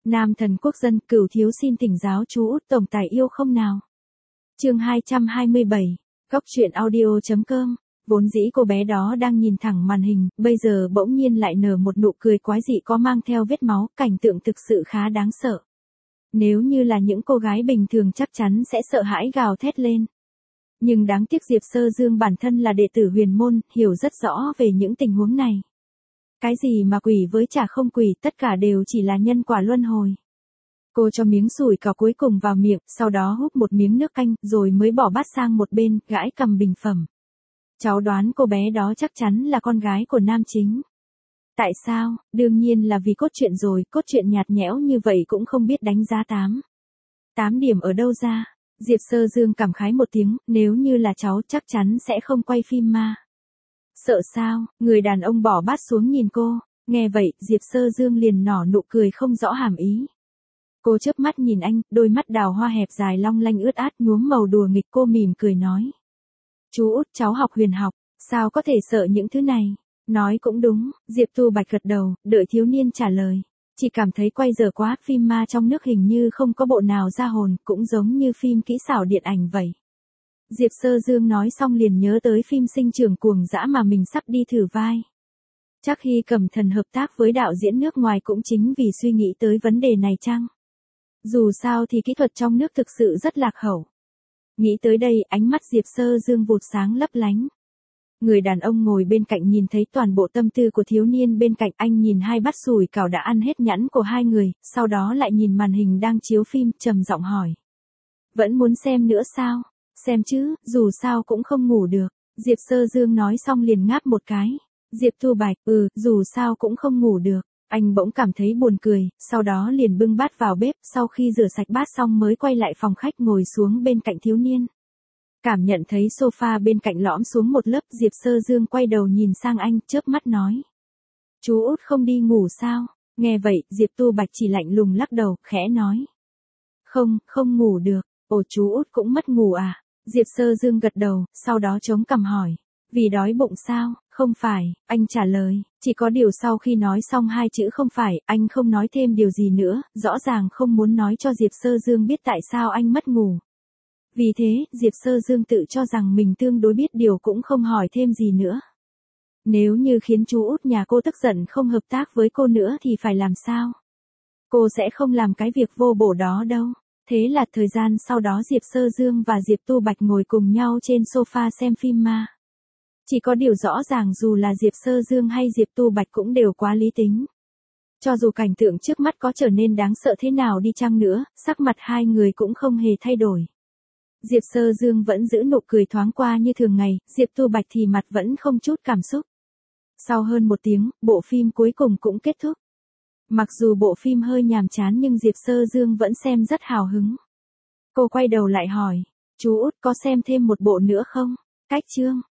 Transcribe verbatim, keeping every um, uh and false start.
Nam thần quốc dân, Cửu thiếu xin thỉnh giáo chú Út tổng tài yêu không nào. Chương hai trăm hai mươi bảy, góc truyện audio chấm com. Vốn dĩ cô bé đó đang nhìn thẳng màn hình, bây giờ bỗng nhiên lại nở một nụ cười quái dị có mang theo vết máu, cảnh tượng thực sự khá đáng sợ. Nếu như là những cô gái bình thường chắc chắn sẽ sợ hãi gào thét lên. Nhưng đáng tiếc Diệp Sơ Dương bản thân là đệ tử huyền môn, hiểu rất rõ về những tình huống này. Cái gì mà quỷ với chả không quỷ, tất cả đều chỉ là nhân quả luân hồi. Cô cho miếng sủi cảo cuối cùng vào miệng, sau đó húp một miếng nước canh, rồi mới bỏ bát sang một bên, gãi cầm bình phẩm. Cháu đoán cô bé đó chắc chắn là con gái của nam chính. Tại sao? Đương nhiên là vì cốt truyện rồi, cốt truyện nhạt nhẽo như vậy cũng không biết đánh giá tám. tám điểm ở đâu ra? Diệp Sơ Dương cảm khái một tiếng, nếu như là cháu chắc chắn sẽ không quay phim ma. Sợ sao? Người đàn ông bỏ bát xuống nhìn cô, nghe vậy, Diệp Sơ Dương liền nở nụ cười không rõ hàm ý. Cô chớp mắt nhìn anh, đôi mắt đào hoa hẹp dài long lanh ướt át nhuốm màu đùa nghịch, cô mỉm cười nói. Chú Út, cháu học huyền học, sao có thể sợ những thứ này? Nói cũng đúng, Diệp Tu Bạch gật đầu, đợi thiếu niên trả lời. Chỉ cảm thấy quay dở quá, phim ma trong nước hình như không có bộ nào ra hồn, cũng giống như phim kỹ xảo điện ảnh vậy. Diệp Sơ Dương nói xong liền nhớ tới phim Sinh Trưởng Cuồng Dã mà mình sắp đi thử vai. Chắc Hy Cẩm Thần hợp tác với đạo diễn nước ngoài cũng chính vì suy nghĩ tới vấn đề này chăng? Dù sao thì kỹ thuật trong nước thực sự rất lạc hậu. Nghĩ tới đây, ánh mắt Diệp Sơ Dương vụt sáng lấp lánh. Người đàn ông ngồi bên cạnh nhìn thấy toàn bộ tâm tư của thiếu niên bên cạnh, anh nhìn hai bát sủi cảo đã ăn hết nhãn của hai người, sau đó lại nhìn màn hình đang chiếu phim, trầm giọng hỏi. Vẫn muốn xem nữa sao? Xem chứ, dù sao cũng không ngủ được. Diệp Sơ Dương nói xong liền ngáp một cái. Diệp Tu Bạch, ừ, dù sao cũng không ngủ được. Anh bỗng cảm thấy buồn cười, sau đó liền bưng bát vào bếp, sau khi rửa sạch bát xong mới quay lại phòng khách ngồi xuống bên cạnh thiếu niên. Cảm nhận thấy sofa bên cạnh lõm xuống một lớp, Diệp Sơ Dương quay đầu nhìn sang anh, chớp mắt nói. Chú Út không đi ngủ sao? Nghe vậy, Diệp Tu Bạch chỉ lạnh lùng lắc đầu, khẽ nói. Không, không ngủ được. Ồ, chú Út cũng mất ngủ à? Diệp Sơ Dương gật đầu, sau đó chống cằm hỏi. Vì đói bụng sao? Không phải, anh trả lời. Chỉ có điều sau khi nói xong hai chữ không phải, anh không nói thêm điều gì nữa, rõ ràng không muốn nói cho Diệp Sơ Dương biết tại sao anh mất ngủ. Vì thế, Diệp Sơ Dương tự cho rằng mình tương đối biết điều cũng không hỏi thêm gì nữa. Nếu như khiến chú Út nhà cô tức giận không hợp tác với cô nữa thì phải làm sao? Cô sẽ không làm cái việc vô bổ đó đâu. Thế là thời gian sau đó Diệp Sơ Dương và Diệp Tu Bạch ngồi cùng nhau trên sofa xem phim ma. Chỉ có điều rõ ràng dù là Diệp Sơ Dương hay Diệp Tu Bạch cũng đều quá lý tính. Cho dù cảnh tượng trước mắt có trở nên đáng sợ thế nào đi chăng nữa, sắc mặt hai người cũng không hề thay đổi. Diệp Sơ Dương vẫn giữ nụ cười thoáng qua như thường ngày, Diệp Tu Bạch thì mặt vẫn không chút cảm xúc. Sau hơn một tiếng, bộ phim cuối cùng cũng kết thúc. Mặc dù bộ phim hơi nhàm chán nhưng Diệp Sơ Dương vẫn xem rất hào hứng. Cô quay đầu lại hỏi, chú Út có xem thêm một bộ nữa không? Cách chương.